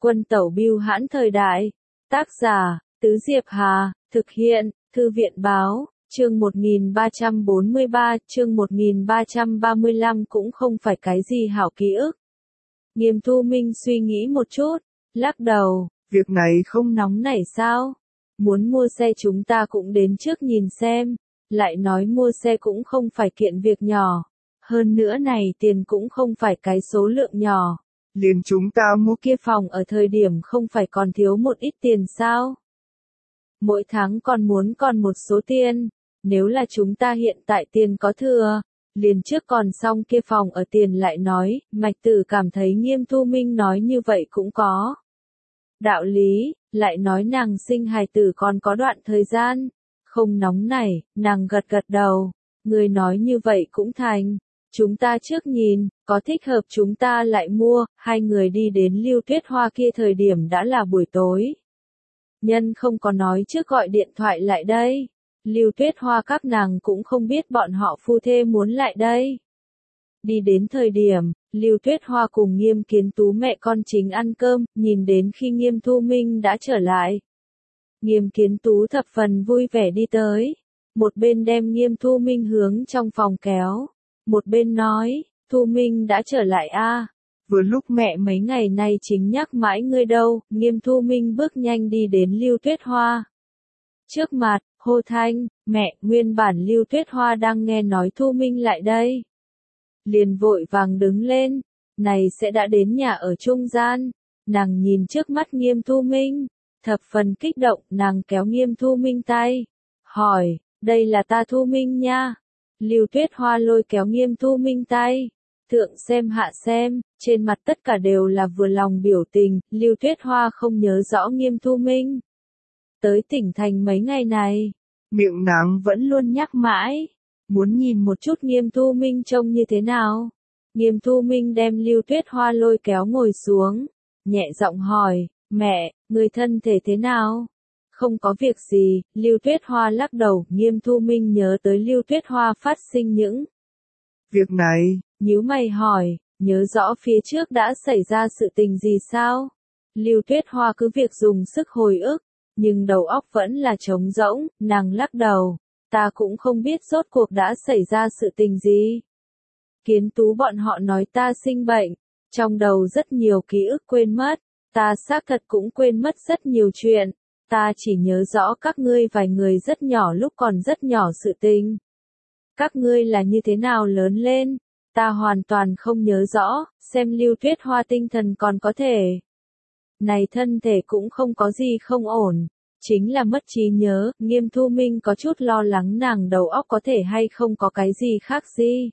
Quân tẩu bưu hãn thời đại. Tác giả, Tứ Diệp Hà, thực hiện, Thư viện báo, chương 1343, chương 1335 cũng không phải cái gì hảo ký ức. Nghiêm Thu Minh suy nghĩ một chút, lắc đầu, việc này không nóng nảy sao? Muốn mua xe chúng ta cũng đến trước nhìn xem, lại nói mua xe cũng không phải kiện việc nhỏ. Hơn nữa này tiền cũng không phải cái số lượng nhỏ. liền chúng ta mua Kia phòng ở thời điểm không phải còn thiếu một ít tiền sao? Mỗi tháng còn một số tiền, nếu là chúng ta hiện tại tiền có thừa, liền trước còn xong kia phòng ở tiền lại nói, Mạch Tử cảm thấy Nghiêm Thu Minh nói như vậy cũng có đạo lý, lại nói nàng sinh hài tử còn có đoạn thời gian, không nóng nảy, nàng gật gật đầu, người nói như vậy cũng thành. Chúng ta trước nhìn, có thích hợp chúng ta lại mua, hai người đi đến Lưu Tuyết Hoa kia thời điểm đã là buổi tối. Nhân không có nói trước gọi điện thoại lại đây. Lưu Tuyết Hoa các nàng cũng không biết bọn họ phu thê muốn lại đây. Đi đến thời điểm, Lưu Tuyết Hoa cùng Nghiêm Kiến Tú mẹ con chính ăn cơm, nhìn đến khi Nghiêm Thu Minh đã trở lại. Nghiêm Kiến Tú thập phần vui vẻ đi tới, một bên đem Nghiêm Thu Minh hướng trong phòng kéo. Một bên nói, Thu Minh đã trở lại a. Vừa lúc mẹ mấy ngày nay chính nhắc mãi ngươi đâu. Nghiêm Thu Minh bước nhanh đi đến Lưu Tuyết Hoa trước mặt, hô thanh, mẹ. Nguyên bản Lưu Tuyết Hoa đang nghe nói Thu Minh lại đây, liền vội vàng đứng lên, này sẽ đã đến nhà ở trung gian. Nàng nhìn trước mắt Nghiêm Thu Minh, thập phần kích động, nàng kéo Nghiêm Thu Minh tay, hỏi, đây là ta Thu Minh nha. Lưu Tuyết Hoa lôi kéo Nghiêm Thu Minh tay, thượng xem hạ xem, trên mặt tất cả đều là vừa lòng biểu tình. Lưu Tuyết Hoa không nhớ rõ Nghiêm Thu Minh tới tỉnh thành mấy ngày này, miệng nàng vẫn luôn nhắc mãi, muốn nhìn một chút Nghiêm Thu Minh trông như thế nào. Nghiêm Thu Minh đem Lưu Tuyết Hoa lôi kéo ngồi xuống, nhẹ giọng hỏi, mẹ, người thân thể thế nào? Không có việc gì. Lưu Tuyết Hoa lắc đầu. Nghiêm Thu Minh nhớ tới Lưu Tuyết Hoa phát sinh những việc này, nhíu mày hỏi, nhớ rõ phía trước đã xảy ra sự tình gì sao? Lưu Tuyết Hoa cứ việc dùng sức hồi ức, nhưng đầu óc vẫn là trống rỗng. Nàng lắc đầu, ta cũng không biết rốt cuộc đã xảy ra sự tình gì. Kiến Tú bọn họ nói ta sinh bệnh, trong đầu rất nhiều ký ức quên mất, ta xác thật cũng quên mất rất nhiều chuyện. Ta chỉ nhớ rõ các ngươi vài người rất nhỏ lúc còn rất nhỏ sự tình. Các ngươi là như thế nào lớn lên, ta hoàn toàn không nhớ rõ. Xem Lưu Tuyết Hoa tinh thần còn có thể, này thân thể cũng không có gì không ổn, chính là mất trí nhớ. Nghiêm Thu Minh có chút lo lắng nàng đầu óc có thể hay không có cái gì khác gì.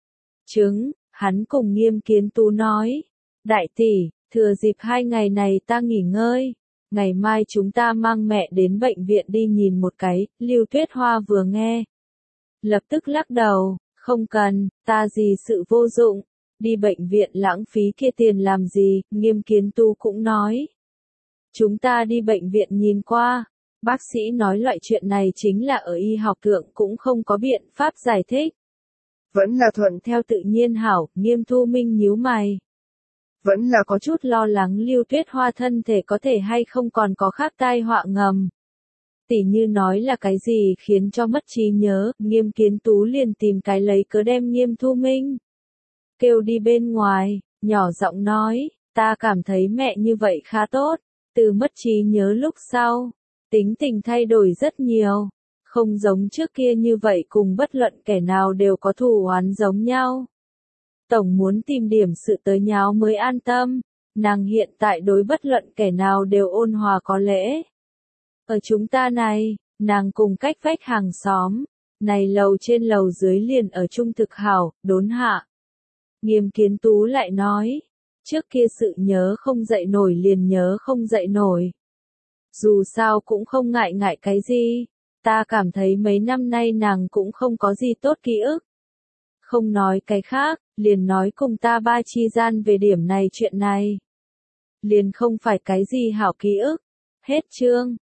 Hắn cùng Nghiêm Kiến Tú nói, đại tỷ, thừa dịp 2 ngày này ta nghỉ ngơi. Ngày mai chúng ta mang mẹ đến bệnh viện đi nhìn một cái. Lưu Tuyết Hoa vừa nghe, lập tức lắc đầu, không cần, ta gì sự vô dụng, đi bệnh viện lãng phí kia tiền làm gì. Nghiêm Kiến Tú cũng nói, chúng ta đi bệnh viện nhìn qua, bác sĩ nói loại chuyện này chính là ở y học thượng cũng không có biện pháp giải thích. Vẫn là thuận theo tự nhiên hảo. Nghiêm Thu Minh nhíu mày, vẫn là có chút lo lắng Lưu Tuyết Hoa thân thể có thể hay không còn có khác tai họa ngầm. Tỉ như nói là cái gì khiến cho mất trí nhớ. Nghiêm Kiến Tú liền tìm cái lấy cớ đem Nghiêm Thu Minh kêu đi bên ngoài, nhỏ giọng nói, ta cảm thấy mẹ như vậy khá tốt, từ mất trí nhớ lúc sau, tính tình thay đổi rất nhiều, không giống trước kia như vậy cùng bất luận kẻ nào đều có thù oán giống nhau. Tổng muốn tìm điểm sự tới nháo mới an tâm, nàng hiện tại đối bất luận kẻ nào đều ôn hòa có lễ. Ở chúng ta này, nàng cùng cách vách hàng xóm, này lầu trên lầu dưới liền ở chung thực hảo, đốn hạ. Nghiêm Kiến Tú lại nói, trước kia sự nhớ không dậy nổi liền nhớ không dậy nổi. Dù sao cũng không ngại cái gì, ta cảm thấy mấy năm nay nàng cũng không có gì tốt ký ức. Không nói cái khác, liền nói cùng ta ba chi gian về điểm này chuyện này. Liền không phải cái gì hảo ký ức. Hết chương.